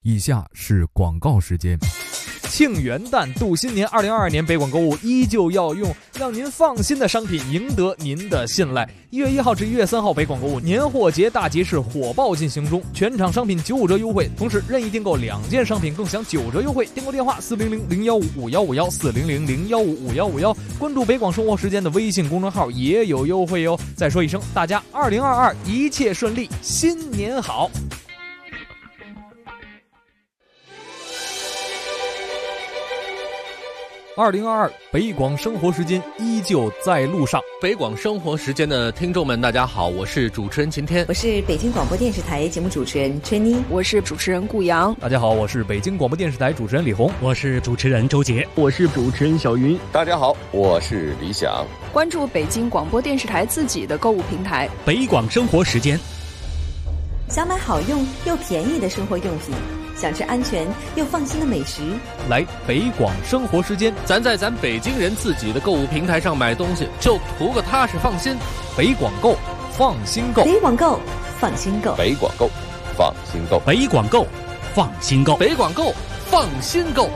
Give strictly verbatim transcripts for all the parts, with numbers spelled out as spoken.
以下是广告时间。庆元旦度新年，二零二二年北广购物依旧要用让您放心的商品赢得您的信赖。一月一号至一月三号，北广购物年货节大集市火爆进行中，全场商品九五折优惠，同时任意订购两件商品更享九折优惠。订购电话四零零零幺五五幺五幺四零零零幺五五幺五幺，关注北广生活时间的微信公众号也有优惠哟。再说一声，大家二零二二一切顺利，新年好！二零二二北广生活时间依旧在路上。 北广生活时间的听众们，大家好，我是主持人晴天， 我是北京广播电视台节目主持人春妮， 我是主持人顾阳。 大家好，我是北京广播电视台主持人李红， 我是主持人周杰， 我是主持人小云。 大家好，我是李想。 关注北京广播电视台自己的购物平台北广生活时间。 想买好用又便宜的生活用品，想吃安全又放心的美食， 来北广生活时间， 咱在咱北京人自己的购物平台上买东西，就图个踏实放心。 北广购，放心购。 北广购，放心购。 北广购，放心购。 北广购，放心购。 北广购，放心购。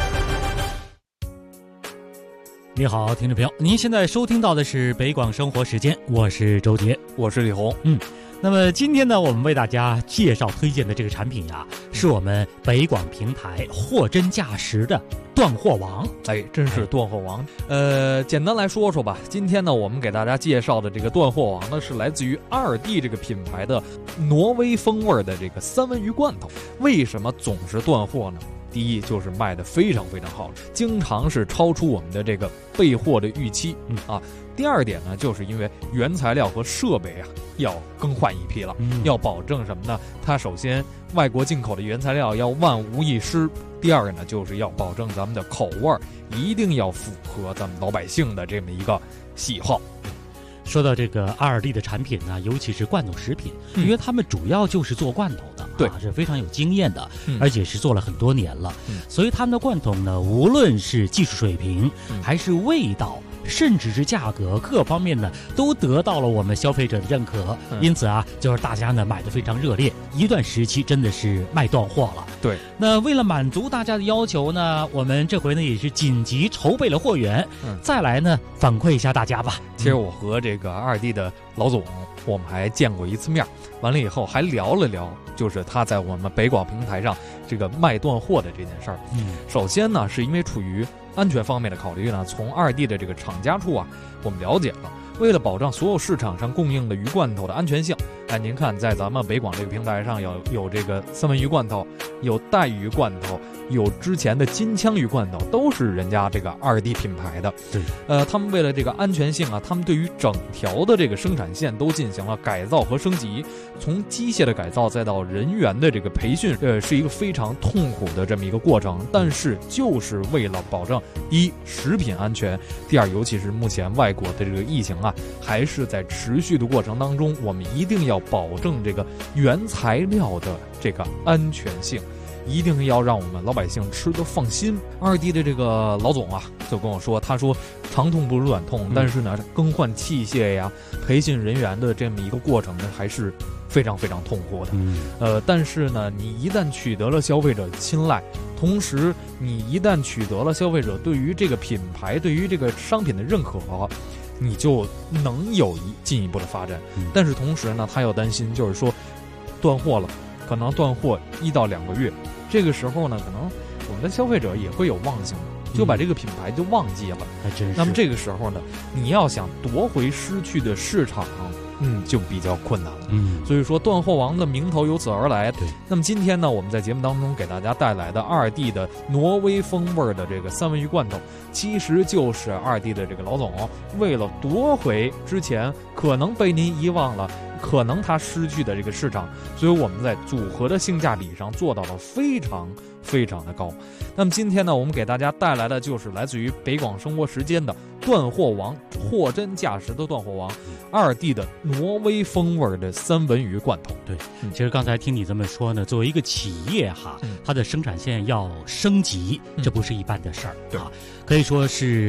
你好，听众朋友，您现在收听到的是北广生活时间，我是周杰， 我是李红。 嗯。那么今天呢，我们为大家介绍推荐的这个产品呀，是我们北广平台货真价实的断货王。 哎，真是断货王。呃，简单来说说吧，今天呢，我们给大家介绍的这个断货王呢，是来自于二 D 这个品牌的挪威风味的这个三文鱼罐头。为什么总是断货呢？第一就是卖的非常非常好，经常是超出我们的这个备货的预期、嗯、啊。第二点呢，就是因为原材料和设备啊要更换一批了、嗯、要保证什么呢？它首先外国进口的原材料要万无一失，第二个呢，就是要保证咱们的口味一定要符合咱们老百姓的这么一个喜好。 说到这个二 D 的产品呢，尤其是罐头食品、嗯、因为他们主要就是做罐头的， 对、 啊，是非常有经验的、 嗯、 而且是做了很多年了、 嗯、 所以他们的罐头呢，无论是技术水平、嗯、还是味道，甚至是价格各方面呢，都得到了我们消费者的认可、嗯、因此啊，就是大家呢买得非常热烈，一段时期真的是卖断货了。 对， 那为了满足大家的要求呢，我们这回呢也是紧急筹备了货源、嗯、再来呢反馈一下大家吧。 其实我和这个二 D 的老总我们还见过一次面，完了以后还聊了聊，就是他在我们北广平台上这个卖断货的这件事儿。 嗯， 首先呢，是因为出于安全方面的考虑呢，从二 D 的这个厂家处啊，我们了解了，为了保障所有市场上供应的鱼罐头的安全性，哎，您看在咱们北广这个平台上有有这个三文鱼罐头，有带鱼罐头，有之前的金枪鱼罐头，都是人家这个二 D 品牌的。 对， 呃，他们为了这个安全性啊，他们对于整条的这个生产线都进行了改造和升级，从机械的改造再到人员的这个培训，呃，是一个非常痛苦的这么一个过程。但是就是为了保证一食品安全，第二，尤其是目前外国的这个疫情啊，还是在持续的过程当中，我们一定要保证这个原材料的这个安全性。一定要让我们老百姓吃得放心。二 D 的这个老总啊，就跟我说，他说长痛不如短痛，但是呢，更换器械呀、培训人员的这么一个过程呢，还是非常非常痛苦的。 嗯， 呃，但是呢，你一旦取得了消费者的青睐，同时你一旦取得了消费者对于这个品牌、对于这个商品的认可，你就能有一进一步的发展。 嗯、 但是同时呢，他要担心，就是说断货了，可能断货一到两个月。这个时候呢，可能我们的消费者也会有忘性，就把这个品牌就忘记了。 还真是。 那么这个时候呢，你要想夺回失去的市场，嗯，就比较困难了。 嗯， 所以说断货王的名头由此而来。 对。 那么今天呢，我们在节目当中给大家带来的二 D 的挪威风味的这个三文鱼罐头，其实就是二 D 的这个老总为了夺回之前可能被您遗忘了，可能它失去的这个市场，所以我们在组合的性价比上做到了非常非常的高。那么今天呢，我们给大家带来的就是来自于北广生活时间的断货王，货真价实的断货王，二 D 的挪威风味的三文鱼罐头。 对，嗯、其实刚才听你这么说呢，作为一个企业哈， 嗯、 它的生产线要升级， 嗯、 这不是一般的事儿、 对啊，可以说是。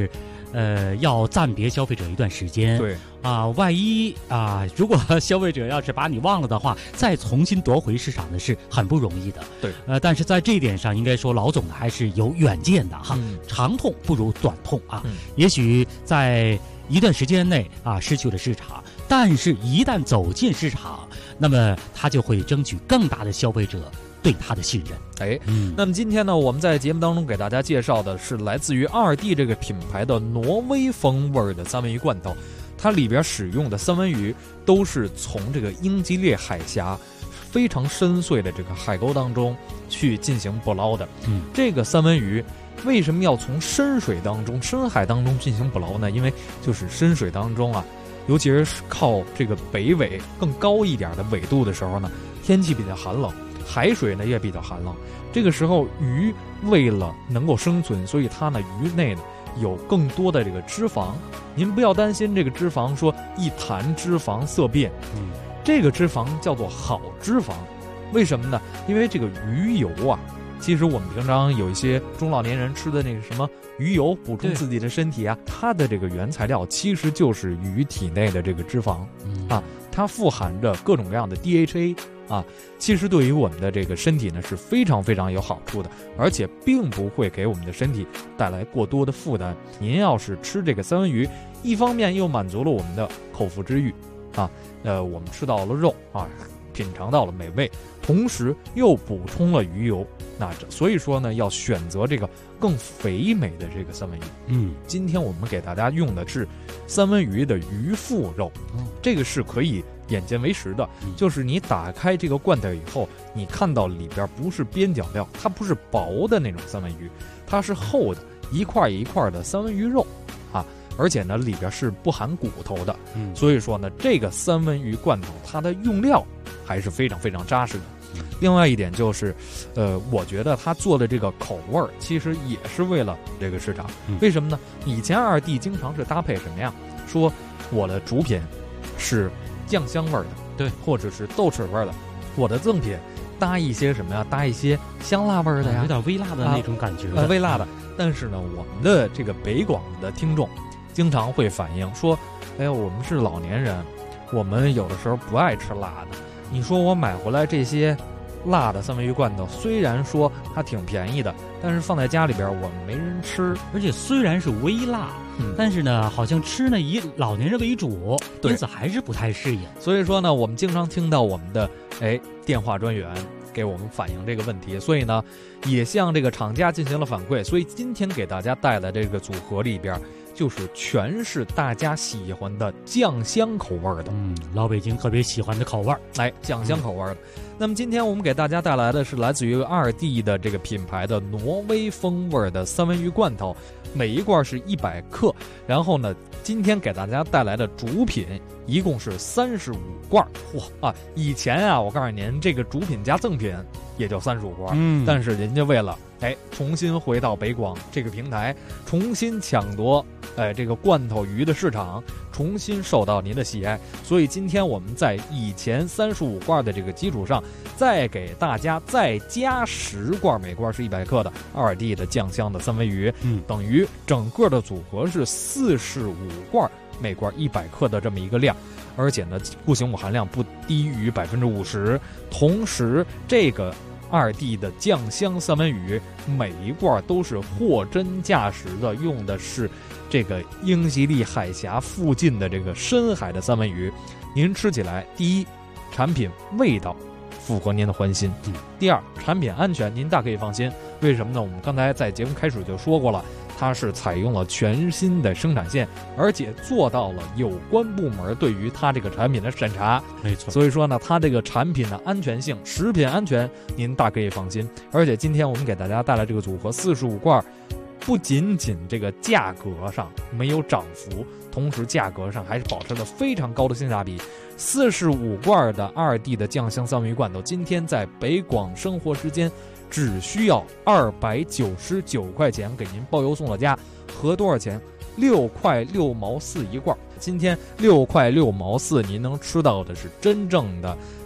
呃，要暂别消费者一段时间。 对啊、呃，万一啊、呃，如果消费者要是把你忘了的话，再重新夺回市场呢，是很不容易的。 对， 呃，但是在这一点上，应该说老总呢还是有远见的哈。 嗯、 长痛不如短痛啊。 嗯、 也许在一段时间内啊失去了市场，但是一旦走进市场，那么他就会争取更大的消费者对他的信任。 哎， 嗯， 那么今天呢，我们在节目当中给大家介绍的是来自于二 D 这个品牌的挪威风味的三文鱼罐头，它里边使用的三文鱼都是从这个英吉利海峡非常深邃的这个海沟当中去进行捕捞的。 嗯， 这个三文鱼为什么要从深水当中、深海当中进行捕捞呢？因为就是深水当中啊，尤其是靠这个北纬更高一点的纬度的时候呢，天气比较寒冷，海水呢也比较寒冷。这个时候鱼为了能够生存，所以它呢鱼内呢有更多的这个脂肪。您不要担心这个脂肪说一谈脂肪色变， 嗯， 这个脂肪叫做好脂肪。为什么呢？因为这个鱼油啊，其实我们平常有一些中老年人吃的那个什么鱼油补充自己的身体啊，它的这个原材料其实就是鱼体内的这个脂肪、 嗯、 啊，它富含着各种各样的 D H A 啊，其实对于我们的这个身体呢是非常非常有好处的，而且并不会给我们的身体带来过多的负担。您要是吃这个三文鱼，一方面又满足了我们的口腹之欲啊，呃，我们吃到了肉啊，品尝到了美味，同时又补充了鱼油。那所以说呢，要选择这个更肥美的这个三文鱼。 嗯， 今天我们给大家用的是三文鱼的鱼腹肉， 嗯、 这个是可以眼见为实的、 嗯。 就是你打开这个罐头以后，你看到里边不是边角料，它不是薄的那种三文鱼，它是厚的，一块一块的三文鱼肉啊。而且呢，里边是不含骨头的。 嗯， 所以说呢，这个三文鱼罐头它的用料还是非常非常扎实的。另外一点就是，呃，我觉得他做的这个口味儿，其实也是为了这个市场。为什么呢？以前二 D 经常是搭配什么呀？说我的主品是酱香味儿的， 对， 或者是豆豉味儿的，我的赠品搭一些什么呀？搭一些香辣味儿的呀， 有点微辣的那种感觉、 啊呃，微辣的。但是呢，我们的这个北广的听众经常会反映说，哎呀，我们是老年人，我们有的时候不爱吃辣的。你说我买回来这些辣的三文鱼罐头，虽然说它挺便宜的，但是放在家里边我们没人吃。 而且虽然是微辣、嗯、但是呢好像吃呢以老年人为主，因此还是不太适应。 所以说呢，我们经常听到我们的哎电话专员给我们反映这个问题，所以呢也向这个厂家进行了反馈。所以今天给大家带来这个组合里边，就是全是大家喜欢的酱香口味的， 嗯，老北京特别喜欢的口味， 哎，酱香口味的。嗯、那么今天我们给大家带来的是来自于二 D 的这个品牌的挪威风味的三文鱼罐头，每一罐是一百克。然后呢，今天给大家带来的主品一共是三十五罐。嚯啊！以前啊，我告诉您，这个主品加赠品也就三十五罐，嗯，但是人家为了哎重新回到北广这个平台，重新抢夺哎这个罐头鱼的市场，重新受到您的喜爱，所以今天我们在以前三十五罐的这个基础上，再给大家再加十罐，每罐是一百克的二 D 的酱香的三文鱼， 嗯， 等于整个的组合是四十五罐，每罐一百克的这么一个量。而且呢，固形物含量不低于百分之五十。同时，这个二 D 的酱香三文鱼每一罐都是货真价实的，用的是这个英吉利海峡附近的这个深海的三文鱼。您吃起来，第一，产品味道符合您的欢心；第二，产品安全您大可以放心。为什么呢？我们刚才在节目开始就说过了。它是采用了全新的生产线，而且做到了有关部门对于它这个产品的审查。 没错， 所以说呢，它这个产品的安全性、食品安全，您大可以放心。而且今天我们给大家带来这个组合四十五罐，不仅仅这个价格上没有涨幅，同时价格上还是保持了非常高的性价比。四十五罐的二 D 的酱香三文鱼罐头，今天在北广生活时间。只需要二百九十九块钱，给您包邮送到家，合多少钱？六块六毛四一罐。今天六块六毛四，您能吃到的是真正的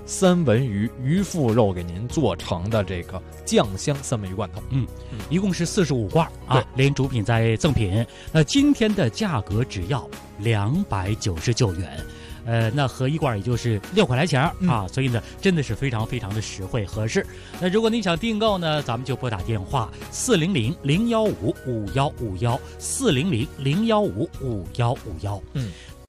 三文鱼鱼腹肉给您做成的这个酱香三文鱼罐头。 嗯，一共是四十五罐啊，连主品再赠品。那今天的价格只要两百九十九元。呃，那合一罐也就是六块来钱啊、嗯，所以呢，真的是非常非常的实惠合适。那如果您想订购呢，咱们就拨打电话四零零零幺五五幺五幺四零零零幺五五幺五幺。 嗯。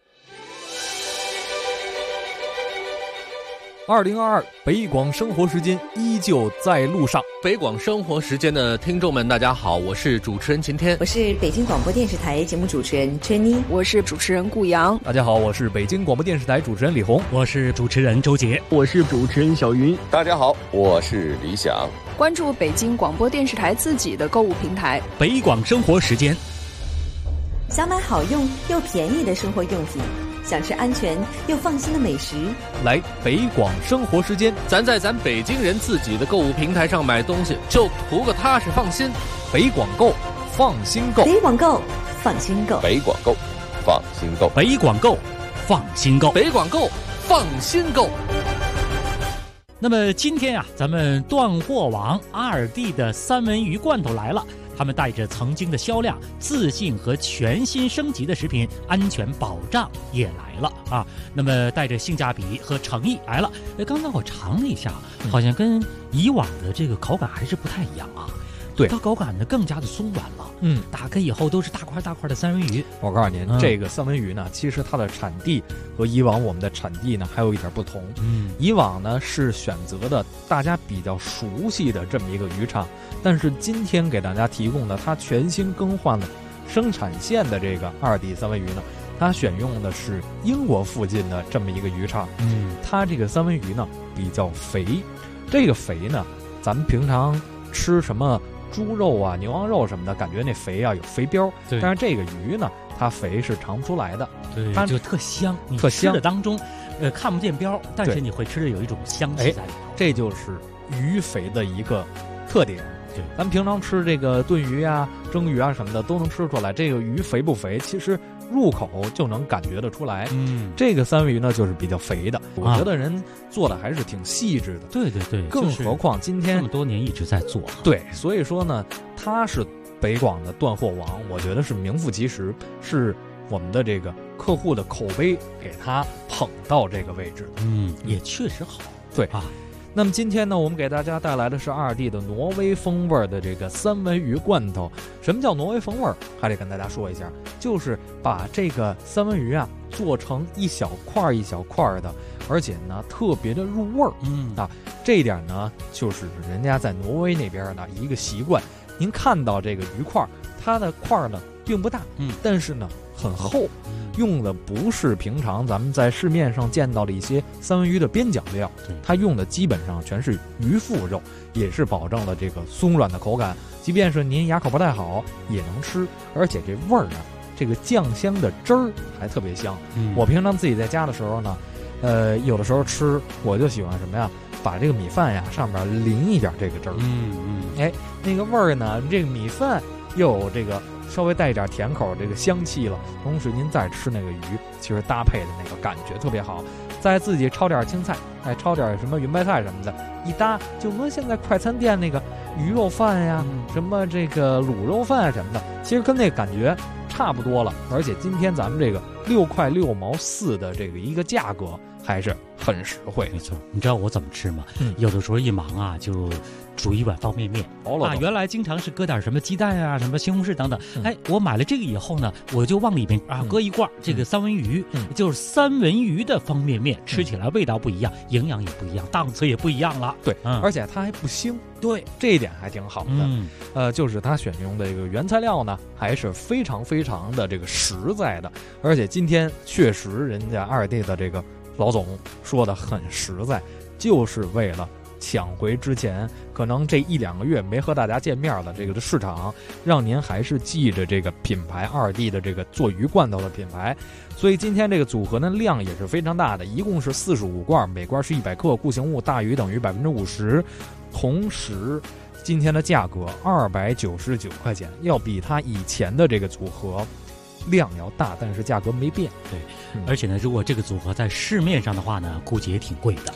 二零二二北广生活时间依旧在路上。 北广生活时间的听众们，大家好，我是主持人晴天， 我是北京广播电视台节目主持人春妮， 我是主持人顾阳。 大家好，我是北京广播电视台主持人李红， 我是主持人周杰， 我是主持人小云。 大家好，我是李想。 关注北京广播电视台自己的购物平台北广生活时间， 想买好用又便宜的生活用品，想吃安全又放心的美食， 来北广生活时间， 咱在咱北京人自己的购物平台上买东西，就图个踏实放心。 北广购，放心购。 北广购，放心购。 北广购，放心购。 北广购，放心购。 北广购，放心购。 那么今天啊，咱们断货王阿尔蒂的三文鱼罐头来了。他们带着曾经的销量、自信和全新升级的食品安全保障也来了啊！那么带着性价比和诚意来了。哎，刚刚我尝了一下，好像跟以往的这个口感还是不太一样啊。 对， 它口感呢更加的松软了。 嗯， 打开以后都是大块大块的三文鱼。 我告诉您， 嗯、 这个三文鱼呢，其实它的产地和以往我们的产地呢还有一点不同。 嗯， 以往呢是选择的大家比较熟悉的这么一个渔场，但是今天给大家提供的它全新更换了生产线的这个阿尔蒂三文鱼呢，它选用的是英国附近的这么一个渔场。 嗯， 它这个三文鱼呢比较肥，这个肥呢，咱们平常吃什么猪肉啊、牛羊肉什么的，感觉那肥啊有肥膘， 对。 但是这个鱼呢，它肥是尝不出来的， 对，它就特香， 特香。 吃的当中，呃，看不见膘，但是你会吃的有一种香气在里头。 这就是鱼肥的一个特点。 对， 咱们平常吃这个炖鱼啊、蒸鱼啊什么的都能吃出来，这个鱼肥不肥，其实入口就能感觉得出来。 嗯， 这个三文鱼呢就是比较肥的，我觉得人做的还是挺细致的。 对对对， 更何况今天这么多年一直在做。 对，所以说呢，它是北广的断货王，我觉得是名副其实，是我们的这个客户的口碑给它捧到这个位置。 嗯，也确实好。 对啊。 那么今天呢，我们给大家带来的是阿尔蒂的挪威风味的这个三文鱼罐头。什么叫挪威风味？还得跟大家说一下，就是把这个三文鱼啊做成一小块一小块的，而且呢特别的入味儿。 嗯啊，这一点呢就是人家在挪威那边的一个习惯。您看到这个鱼块，它的块呢并不大， 嗯， 但是呢很厚。用的不是平常咱们在市面上见到的一些三文鱼的边角料，它用的基本上全是鱼腹肉，也是保证了这个松软的口感，即便是您牙口不太好也能吃，而且这味儿啊，这个酱香的汁儿还特别香。 嗯、 我平常自己在家的时候呢，呃，有的时候吃我就喜欢什么呀，把这个米饭呀上面淋一点这个汁儿， 嗯嗯， 哎，那个味儿呢，这个米饭又有这个稍微带一点甜口这个香气了，同时您再吃那个鱼，其实搭配的那个感觉特别好。再自己焯点青菜，哎，焯点什么云白菜什么的，一搭就跟现在快餐店那个鱼肉饭呀、嗯、什么这个卤肉饭什么的，其实跟那感觉差不多了。而且今天咱们这个六块六毛四的这个一个价格还是很实惠。 没错，你知道我怎么吃吗？ 嗯， 有的时候一忙啊，就煮一碗方便面啊，原来经常是搁点什么鸡蛋啊、什么西红柿等等。嗯、哎，我买了这个以后呢，我就往里面啊搁一罐、嗯、这个三文鱼， 嗯、 就是三文鱼的方便面，吃起来味道不一样，营养也不一样，档次也不一样了。 对， 嗯、 而且它还不腥。 对， 这一点还挺好的。 嗯， 呃，就是它选用的这个原材料呢，还是非常非常的这个实在的。而且今天确实人家阿尔蒂的这个老总说的很实在，就是为了抢回之前可能这一两个月没和大家见面的这个市场，让您还是记着这个品牌阿尔蒂的这个做鱼罐头的品牌。所以今天这个组合呢量也是非常大的，一共是四十五罐，每罐是一百克，固形物大于等于百分之五十。同时今天的价格二百九十九块钱，要比它以前的这个组合量要大，但是价格没变。 对，嗯、而且呢，如果这个组合在市面上的话呢，估计也挺贵的哈。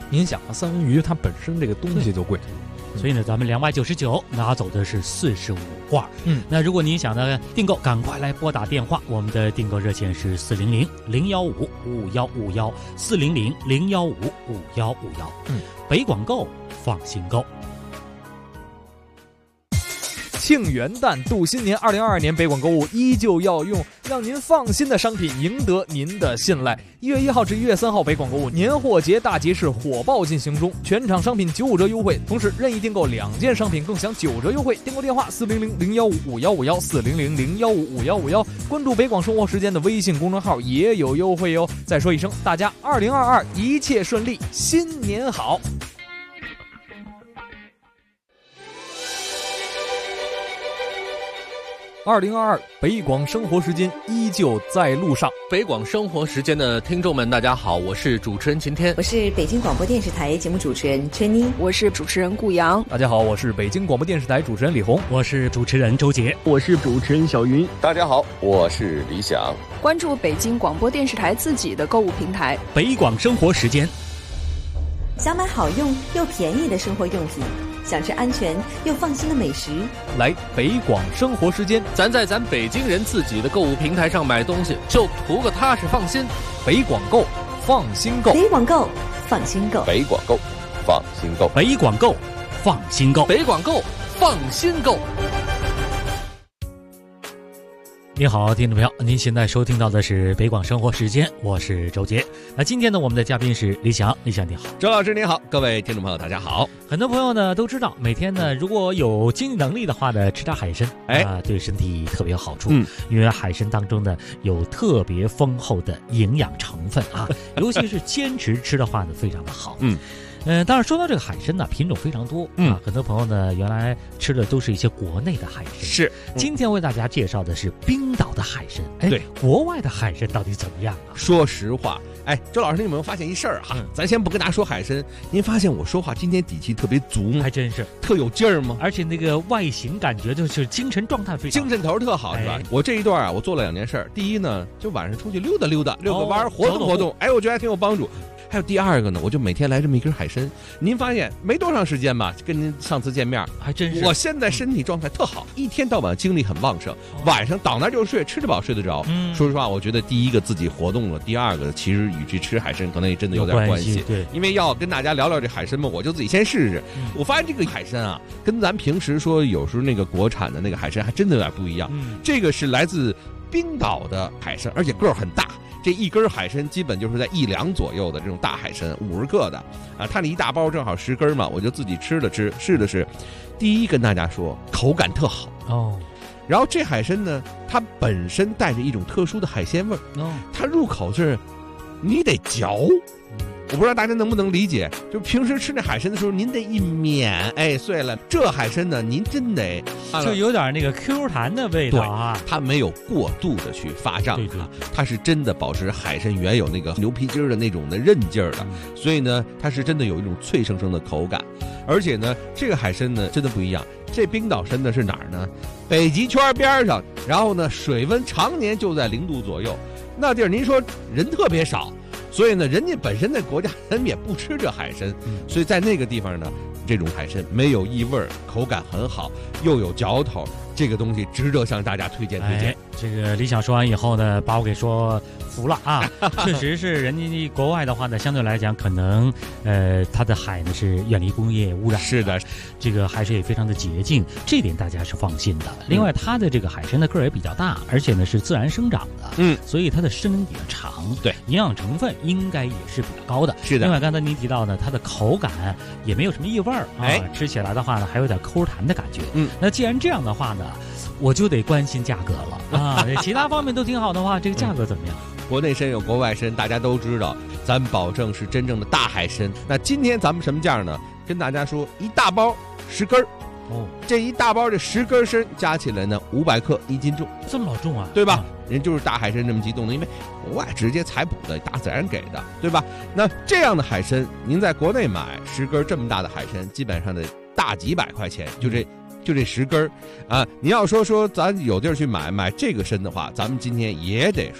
您想啊，三文鱼它本身这个东西就贵。 所以呢，咱们两百九十九拿走的是四十五罐。 嗯， 那如果您想呢订购，赶快来拨打电话，我们的订购热线是四零零零幺五五幺五幺四零零零幺五五幺五幺。 嗯， 北广购放心购。 庆元旦度新年，二零二二年北广购物依旧要用让您放心的商品赢得您的信赖。一月一号至一月三号，北广购物年货节大集市火爆进行中，全场商品九五折优惠，同时任意订购两件商品更享九折优惠。订购电话四零零零幺五五幺五幺四零零零幺五五幺五幺，关注北广生活时间的微信公众号也有优惠哟。再说一声，大家二零二二一切顺利，新年好。二零二二北广生活时间依旧在路上。 北广生活时间的听众们，大家好，我是主持人秦天， 我是北京广播电视台节目主持人春妮， 我是主持人顾阳。 大家好，我是北京广播电视台主持人李红， 我是主持人周杰， 我是主持人小云。 大家好，我是李想。 关注北京广播电视台自己的购物平台北广生活时间。 想买好用又便宜的生活用品，想吃安全又放心的美食， 来北广生活时间。 咱在咱北京人自己的购物平台上买东西，就图个踏实放心。 北广购放心购， 北广购放心购， 北广购放心购， 北广购放心购， 北广购放心购。 你好，听众朋友，您现在收听到的是北广生活时间，我是周杰。那今天呢，我们的嘉宾是李想，李想你好。 周老师您好，各位听众朋友大家好。 很多朋友呢都知道，每天呢如果有经济能力的话呢，吃点海参，哎、呃，对身体特别有好处。嗯，因为海参当中呢有特别丰厚的营养成分啊，尤其是坚持吃的话呢，非常的好。嗯。嗯、呃，当然说到这个海参呢，品种非常多，嗯啊，很多朋友呢原来吃的都是一些国内的海参， 是。 嗯、今天为大家介绍的是冰岛的海参，哎，对，国外的海参到底怎么样啊？ 说实话，哎，周老师，你有没有发现一事儿哈？嗯、咱先不跟大家说海参，您发现我说话今天底气特别足吗？ 还真是， 特有劲儿吗？ 而且那个外形感觉就是精神状态非常好， 精神头特好，是吧？哎、我这一段啊，我做了两件事儿，第一呢，就晚上出去溜达溜达，溜个弯、哦，活动活动，哎，我觉得还挺有帮助。还有第二个呢，我就每天来这么一根海参。您发现没多长时间吧，跟您上次见面， 还真是。 我现在身体状态特好，一天到晚精力很旺盛，晚上倒那就睡，吃得饱睡得着。嗯，说实话，我觉得第一个自己活动了，第二个其实与这吃海参可能也真的有点关系。 对， 因为要跟大家聊聊这海参嘛，我就自己先试试。嗯、我发现这个海参啊，跟咱平时说有时候那个国产的那个海参还真的有点不一样。嗯，这个是来自冰岛的海参，而且个儿很大。这一根海参基本就是在一两左右的这种大海参，五十克的啊，它那一大包正好十根嘛，我就自己吃了吃，试了试。第一跟大家说，口感特好哦。然后这海参呢，它本身带着一种特殊的海鲜味儿哦，它入口是你得嚼。我不知道大家能不能理解，就平时吃那海参的时候，您得一抿，哎，碎了。这海参呢，您真得就有点那个 Q 弹的味道啊， 它没有过度的去发胀啊，它是真的保持海参原有那个牛皮筋的那种的韧劲儿的，嗯、所以呢，它是真的有一种脆生生的口感。而且呢，这个海参呢，真的不一样。这冰岛参呢是哪儿呢？北极圈边上，然后呢，水温常年就在零度左右，那地儿您说人特别少。所以呢，人家本身的国家人也不吃这海参，嗯、所以在那个地方呢，这种海参没有异味，口感很好，又有嚼头，这个东西值得向大家推荐推荐。 哎、这个李想说完以后呢，把我给说服了啊！确实是人家国外的话呢，相对来讲可能呃，它的海呢是远离工业污染， 是的， 这个海水也非常的洁净，这点大家是放心的。另外，它的这个海参的个儿也比较大，而且呢是自然生长的，嗯，所以它的生命比较长， 对， 营养成分应该也是比较高的。 是的。 另外，刚才您提到呢，它的口感也没有什么异味儿，哎、啊，吃起来的话呢，还有点抠弹的感觉。嗯，那既然这样的话呢，我就得关心价格了啊！其他方面都挺好的话，这个价格怎么样？ 国内参有国外参，大家都知道，咱保证是真正的大海参。那今天咱们什么价呢？跟大家说，一大包十根儿。哦，这一大包这十根参加起来呢，五百克一斤重， 这么老重啊？ 对吧？嗯、人就是大海参这么激动的，因为国外直接采捕的，大自然给的，对吧？那这样的海参，您在国内买十根这么大的海参，基本上得大几百块钱，就这。就这十根儿啊！你要说说咱有地儿去买买这个参的话，咱们今天也得说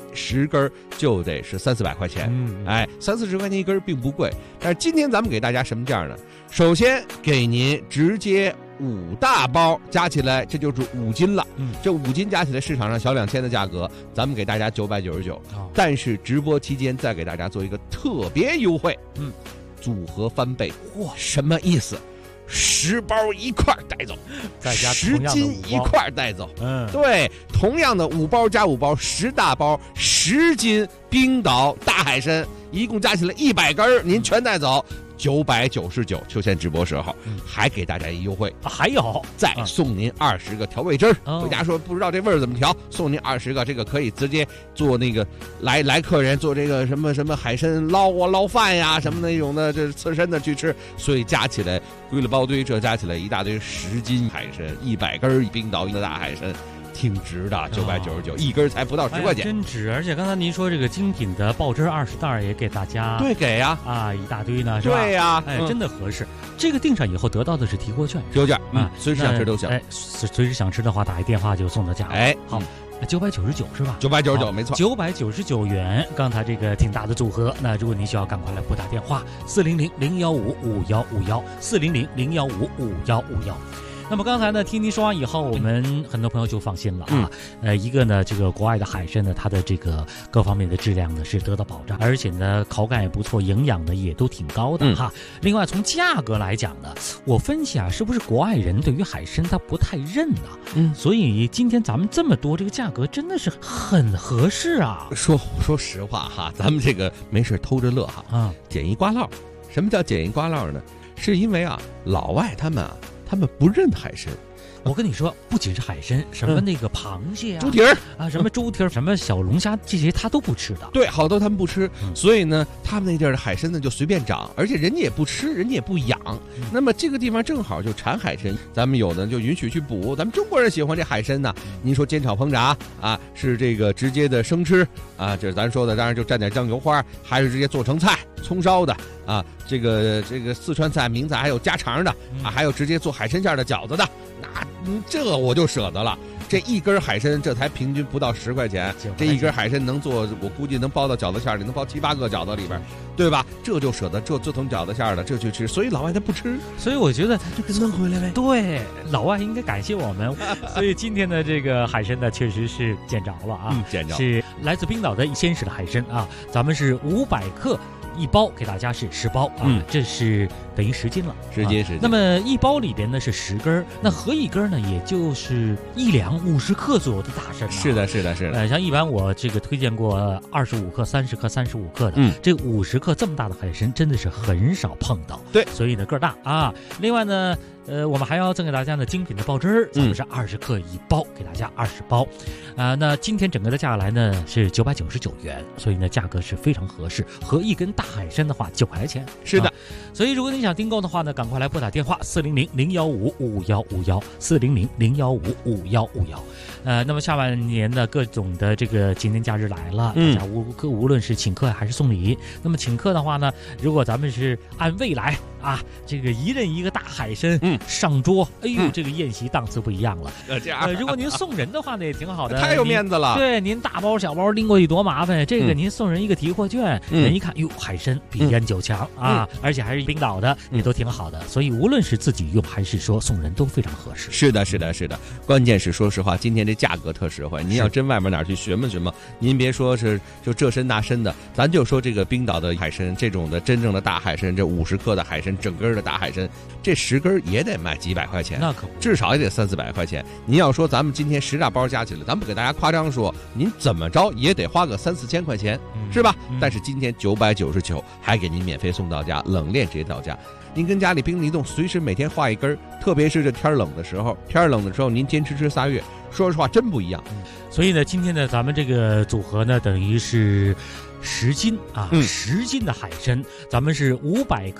十根就得是三四百块钱， 嗯， 哎，三四十块钱一根并不贵。但是今天咱们给大家什么价呢？首先给您直接五大包加起来，这就是五斤了。 嗯， 这五斤加起来市场上小两千的价格，咱们给大家九百九十九。但是直播期间再给大家做一个特别优惠， 嗯， 组合翻倍。哇，什么意思？十包一块带走， 再加十斤一块带走。 嗯， 对，同样的五包加五包，十大包，十斤冰岛大海参，一共加起来一百根，您全带走。九百九十九，秋千直播时候、嗯、还给大家一优惠、 啊、还有再送您二十个调味汁儿、 哦、 回家说不知道这味儿怎么调，送您二十个，这个可以直接做那个来来客人做这个什么什么海参捞啊捞饭呀什么那种的，这刺身的去吃，所以加起来归了包堆，这加起来一大堆十斤海参，一百根冰岛一个大海参。挺值的，九百九十九一根才不到十块钱、 哎，真值！而且刚才您说这个精品的爆汁二十袋也给大家， 对，给呀啊，一大堆呢，是吧？ 对呀， 哎，真的合适。这个订上以后得到的是提货券， 提货券啊、 嗯， 随时想吃都行。 哎，随时想吃的话，打一电话就送到家了。 哎， 好，九百九十九是吧？ 九百九十九，没错， 九百九十九元。刚才这个挺大的组合，那如果您需要，赶快来拨打电话四零零零幺五五幺五幺四零零零幺五五幺五幺。那么刚才呢，听您说完以后，我们很多朋友就放心了啊。嗯、呃，一个呢，这个国外的海参呢，它的这个各方面的质量呢是得到保障，而且呢口感也不错，营养呢也都挺高的、嗯、哈。另外从价格来讲呢，我分析啊，是不是国外人对于海参他不太认呢、啊？嗯，所以今天咱们这么多，这个价格真的是很合适啊。 说说实话哈，咱们这个没事偷着乐哈啊，捡一瓜烙。什么叫捡一瓜烙呢？是因为啊，老外他们啊。他们不认海参， 我跟你说，不仅是海参，什么那个螃蟹啊、 猪蹄儿啊、什么猪蹄儿、什么小龙虾，这些他都不吃的。 对，好多他们不吃，嗯、所以呢，他们那地儿的海参呢就随便长，而且人家也不吃，人家也不养。嗯、那么这个地方正好就产海参，咱们有的就允许去捕。咱们中国人喜欢这海参呢，您说煎炒烹炸啊，是这个直接的生吃啊，这咱说的当然就蘸点酱油花，还是直接做成菜。葱烧的啊，这个这个四川菜、名菜还有家常的啊，还有直接做海参馅的饺子的，那嗯，这个我就舍得了。这一根海参这才平均不到十块钱，这一根海参能做，我估计能包到饺子馅里，能包七八个饺子里边，对吧？这就舍得这做成饺子馅的，这去吃。所以老外他不吃， 所以我觉得就给弄回来呗。 对，老外应该感谢我们。所以今天的这个海参呢，确实是见着了啊， 嗯、见着是来自冰岛的鲜食的海参啊，咱们是五百克。一包给大家是十包啊，嗯、这是等于十斤了， 十斤十斤。 那么一包里边呢是十根，那合一根呢也就是一两五十克左右的大参、啊。 是的，是的，是的。 呃，像一般我这个推荐过二十五克、三十克、三十五克的，嗯，这五十克这么大的海参真的是很少碰到。 对， 所以呢个儿大啊。另外呢。呃，我们还要赠给大家呢精品的爆汁儿，咱们是二十克一包，给大家二十包，啊、呃，那今天整个的价格来呢是九百九十九元，所以呢价格是非常合适，合一根大海参的话九块钱， 是的、啊， 所以如果你想订购的话呢，赶快来拨打电话四零零零幺五五幺五幺四零零零幺五五幺五幺，呃，那么下半年的各种的这个节年假日来了，大家无无论是请客还是送礼，那么请客的话呢，如果咱们是按未来。啊，这个一人一个大海参，嗯，上桌，哎呦，嗯、这个宴席档次不一样了。呃，这样、呃，如果您送人的话呢，也挺好的， 太有面子了。 对，您大包小包拎过去多麻烦，这个您送人一个提货券，嗯、人一看，哟，海参比烟酒强、嗯、啊，而且还是冰岛的，也都挺好的。所以无论是自己用还是说送人，都非常合适。 是的，是的，是的。关键是说实话，今天这价格特实惠。您要真外面哪儿去寻摸寻摸，您别说是就这身那身的，咱就说这个冰岛的海参，这种的真正的大海参，这五十克的海参。整根的大海参，这十根也得卖几百块钱， 那可不， 至少也得三四百块钱。您要说咱们今天十大包加起来，咱不给大家夸张说，您怎么着也得花个三四千块钱，嗯、是吧？嗯、但是今天九百九十九还给您免费送到家，冷链直接到家。您跟家里冰离冻，随时每天画一根，特别是这天冷的时候，天冷的时候您坚持吃仨月，说实话真不一样。 嗯、所以呢，今天呢，咱们这个组合呢，等于是十斤啊，嗯、十斤的海参，咱们是五百克。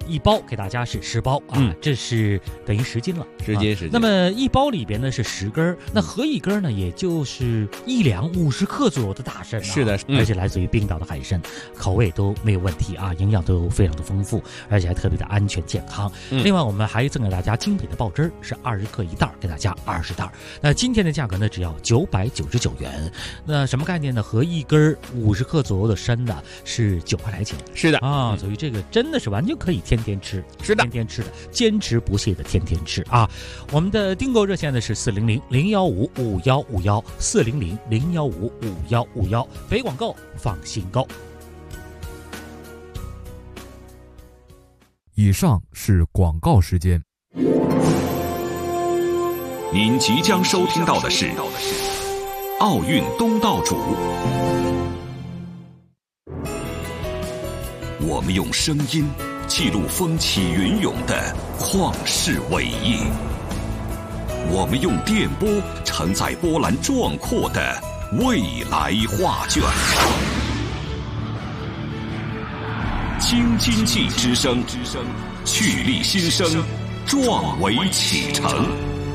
一包给大家是十包啊， 嗯、 这是等于十斤了， 十斤十斤。 那么一包里边呢是十根，那合一根呢也就是一两五十克左右的大参、啊， 是的， 嗯、而且来自于冰岛的海参，口味都没有问题啊，营养都非常的丰富，而且还特别的安全健康。嗯、另外，我们还赠给大家精品的爆汁儿，是二十克一袋，给大家二十袋。那今天的价格呢，只要九百九十九元。那什么概念呢？合一根五十克左右的参呢，是九块来钱。 是的啊，所以这个真的是完全可以天天吃， 是的， 天天吃的，坚持不懈的天天吃啊。我们的订购热线呢是四零零零幺五五幺五幺四零零零幺五五幺五幺，北广购放心购。 以上是广告时间。 您即将收听到的是奥运东道主，我们用声音记录风起云涌的旷世伟业，我们用电波承载波澜壮阔的未来画卷。京津冀之声，蓄力新生，壮维启程。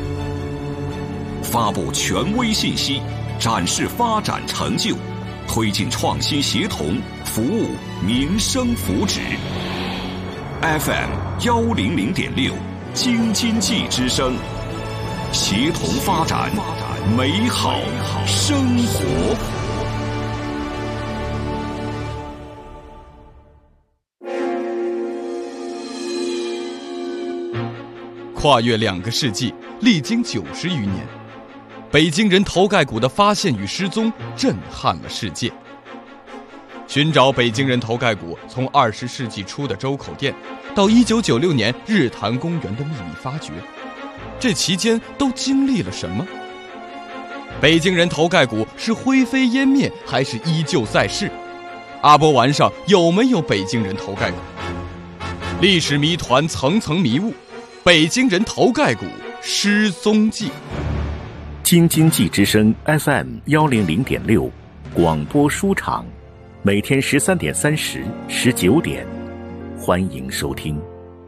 发布权威信息，展示发展成就，推进创新协同，服务民生福祉。F M 幺零零点六，京津冀之声，协同发展，美好生活。 跨越两个世纪，历经九十余年，北京人头盖骨的发现与失踪震撼了世界。寻找北京人头盖骨，从二十世纪初的周口店，到一九九六年日坛公园的秘密发掘，这期间都经历了什么？北京人头盖骨是灰飞烟灭，还是依旧在世？阿波丸上有没有北京人头盖骨？历史谜团层层迷雾，北京人头盖骨失踪记。 京津冀之声 F M 幺零零点六广播书场，每天十三点三十、十九点，欢迎收听。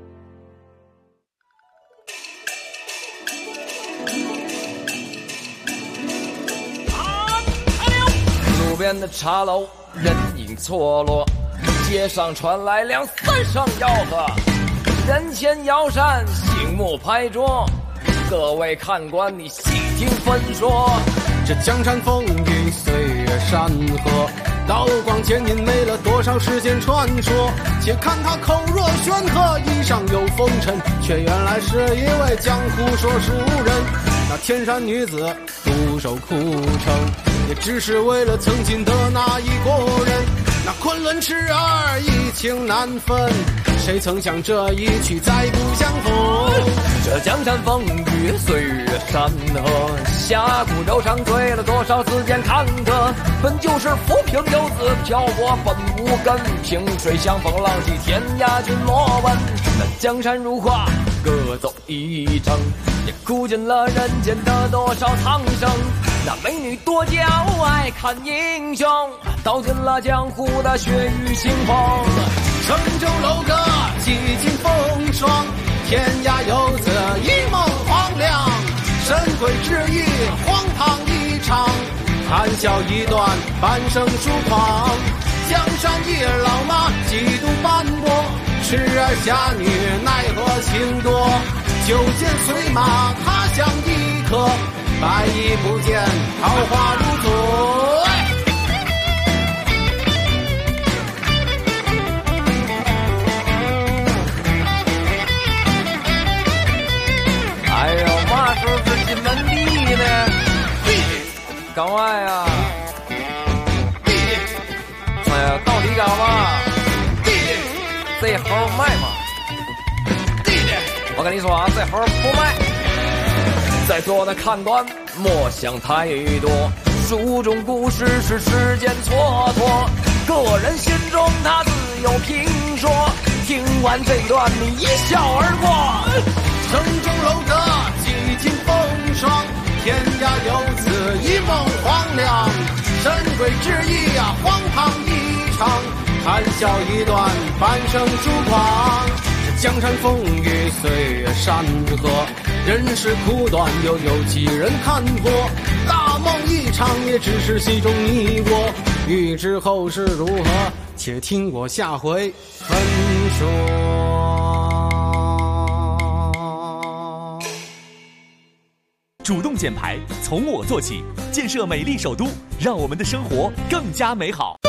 路边的茶楼人影错落，街上传来两三声吆喝，人前摇扇，醒目拍桌，各位看官你细听分说。 这江山风雨岁月山河，刀光剑影没了多少世间传说。且看他口若悬河，衣上有风尘，却原来是一位江湖说书人。那天山女子独守枯城，也只是为了曾经的那一国人。那昆仑痴儿一情难分，谁曾想这一去再不相逢。 这江山风雨岁月山河，峡谷柔肠醉了多少字间坎坷。本就是浮萍游子漂泊本无根，萍水相逢浪迹天涯君莫问。那江山如画各走一程，也哭尽了人间的多少苍生。那美女多娇爱看英雄，道尽了江湖的血雨腥风。 乘舟楼阁几经风霜，天涯游子一梦黄粱。神鬼之意荒唐一场，谈笑一段半生疏狂。江山一老马几度斑驳，痴儿侠女奈何情多。酒剑随马他乡一刻，百亿不见桃花如昨。 哎呦，嘛时候是进门地呢？干嘛呀？哎呀，到底干嘛？这猴卖吗？我跟你说啊，这猴不卖。在座的看官莫想太多，书中故事是时间蹉跎，个人心中他自有评说。听完这段你一笑而过。 城中楼阁几经风霜，天涯游子一梦黄粱。神鬼之意啊，荒唐一场，谈笑一段半生疏狂。 江山风雨，岁月山河，人世苦短，又有几人看破？大梦一场，也只是戏中你我。欲知后事如何，且听我下回分说。 主动减排，从我做起，建设美丽首都，让我们的生活更加美好。